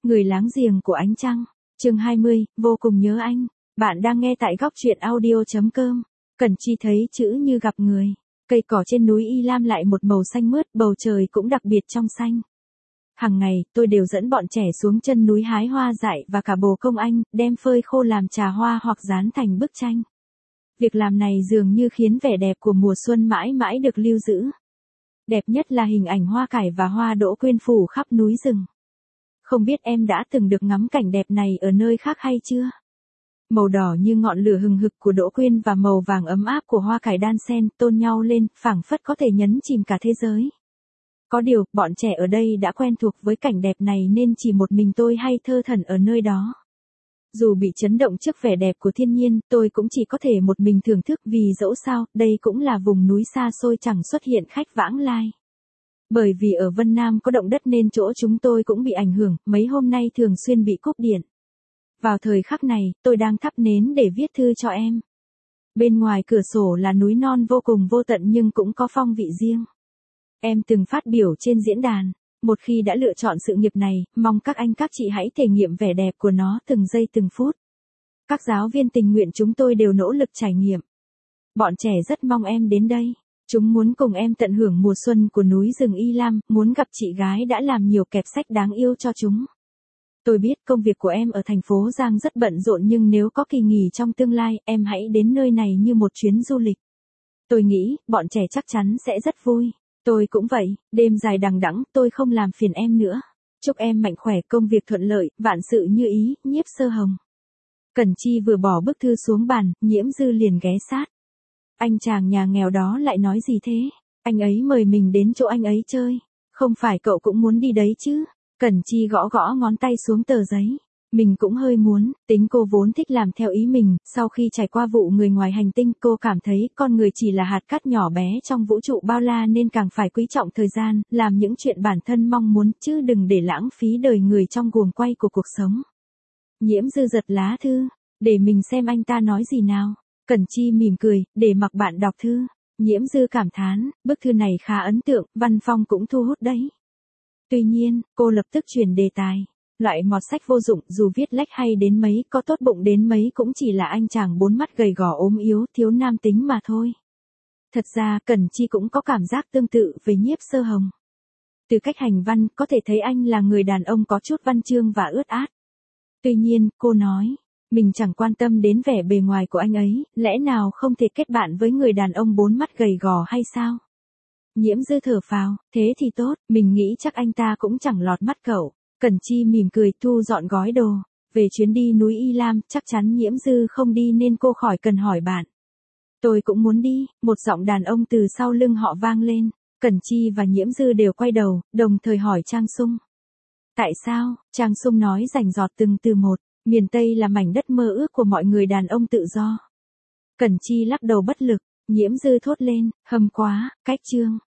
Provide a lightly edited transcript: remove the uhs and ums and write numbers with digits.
Người láng giềng của ánh trăng. Chương 20, vô cùng nhớ anh. Bạn đang nghe tại góc truyện audio.com. Cẩn Chi thấy chữ như gặp người. Cây cỏ trên núi Y Lam lại một màu xanh mướt, bầu trời cũng đặc biệt trong xanh. Hàng ngày, tôi đều dẫn bọn trẻ xuống chân núi hái hoa dại và cả bồ công anh, đem phơi khô làm trà hoa hoặc dán thành bức tranh. Việc làm này dường như khiến vẻ đẹp của mùa xuân mãi mãi được lưu giữ. Đẹp nhất là hình ảnh hoa cải và hoa đỗ quyên phủ khắp núi rừng. Không biết em đã từng được ngắm cảnh đẹp này ở nơi khác hay chưa? Màu đỏ như ngọn lửa hừng hực của đỗ quyên và màu vàng ấm áp của hoa cải đan xen tôn nhau lên, phảng phất có thể nhấn chìm cả thế giới. Có điều, bọn trẻ ở đây đã quen thuộc với cảnh đẹp này nên chỉ một mình tôi hay thơ thẩn ở nơi đó. Dù bị chấn động trước vẻ đẹp của thiên nhiên, tôi cũng chỉ có thể một mình thưởng thức vì dẫu sao, đây cũng là vùng núi xa xôi chẳng xuất hiện khách vãng lai. Bởi vì ở Vân Nam có động đất nên chỗ chúng tôi cũng bị ảnh hưởng, mấy hôm nay thường xuyên bị cúp điện. Vào thời khắc này, tôi đang thắp nến để viết thư cho em. Bên ngoài cửa sổ là núi non vô cùng vô tận nhưng cũng có phong vị riêng. Em từng phát biểu trên diễn đàn, một khi đã lựa chọn sự nghiệp này, mong các anh các chị hãy thể nghiệm vẻ đẹp của nó từng giây từng phút. Các giáo viên tình nguyện chúng tôi đều nỗ lực trải nghiệm. Bọn trẻ rất mong em đến đây. Chúng muốn cùng em tận hưởng mùa xuân của núi rừng Y Lam, muốn gặp chị gái đã làm nhiều kẹp sách đáng yêu cho chúng. Tôi biết công việc của em ở thành phố Giang rất bận rộn nhưng nếu có kỳ nghỉ trong tương lai, em hãy đến nơi này như một chuyến du lịch. Tôi nghĩ, bọn trẻ chắc chắn sẽ rất vui. Tôi cũng vậy, đêm dài đằng đẵng, tôi không làm phiền em nữa. Chúc em mạnh khỏe, công việc thuận lợi, vạn sự như ý, Nhiếp Sơ Hồng. Cẩn Chi vừa bỏ bức thư xuống bàn, Nhiễm Dư liền ghé sát. Anh chàng nhà nghèo đó lại nói gì thế? Anh ấy mời mình đến chỗ anh ấy chơi. Không phải cậu cũng muốn đi đấy chứ? Cẩn Chi gõ gõ ngón tay xuống tờ giấy. Mình cũng hơi muốn, tính cô vốn thích làm theo ý mình, sau khi trải qua vụ người ngoài hành tinh cô cảm thấy con người chỉ là hạt cát nhỏ bé trong vũ trụ bao la nên càng phải quý trọng thời gian, làm những chuyện bản thân mong muốn chứ đừng để lãng phí đời người trong guồng quay của cuộc sống. Nhiễm Dư giật lá thư, để mình xem anh ta nói gì nào. Cẩn Chi mỉm cười, để mặc bạn đọc thư. Nhiễm Dư cảm thán, bức thư này khá ấn tượng, văn phong cũng thu hút đấy. Tuy nhiên, cô lập tức chuyển đề tài. Loại mọt sách vô dụng dù viết lách hay đến mấy, có tốt bụng đến mấy cũng chỉ là anh chàng bốn mắt gầy gò ốm yếu, thiếu nam tính mà thôi. Thật ra, Cẩn Chi cũng có cảm giác tương tự về Nhiếp Sơ Hồng. Từ cách hành văn, có thể thấy anh là người đàn ông có chút văn chương và ướt át. Tuy nhiên, cô nói, mình chẳng quan tâm đến vẻ bề ngoài của anh ấy, lẽ nào không thể kết bạn với người đàn ông bốn mắt gầy gò hay sao? Nhiễm Dư thở phào, thế thì tốt, mình nghĩ chắc anh ta cũng chẳng lọt mắt cậu. Cẩn Chi mỉm cười thu dọn gói đồ. Về chuyến đi núi Y Lam, chắc chắn Nhiễm Dư không đi nên cô khỏi cần hỏi bạn. Tôi cũng muốn đi, một giọng đàn ông từ sau lưng họ vang lên. Cẩn Chi và Nhiễm Dư đều quay đầu, đồng thời hỏi Trang Sung. Tại sao? Trang Sung nói rành rọt từng từ một. Miền Tây là mảnh đất mơ ước của mọi người đàn ông tự do. Cẩn Chi lắc đầu bất lực, Nhiễm Dư thốt lên, hâm quá, cách chương.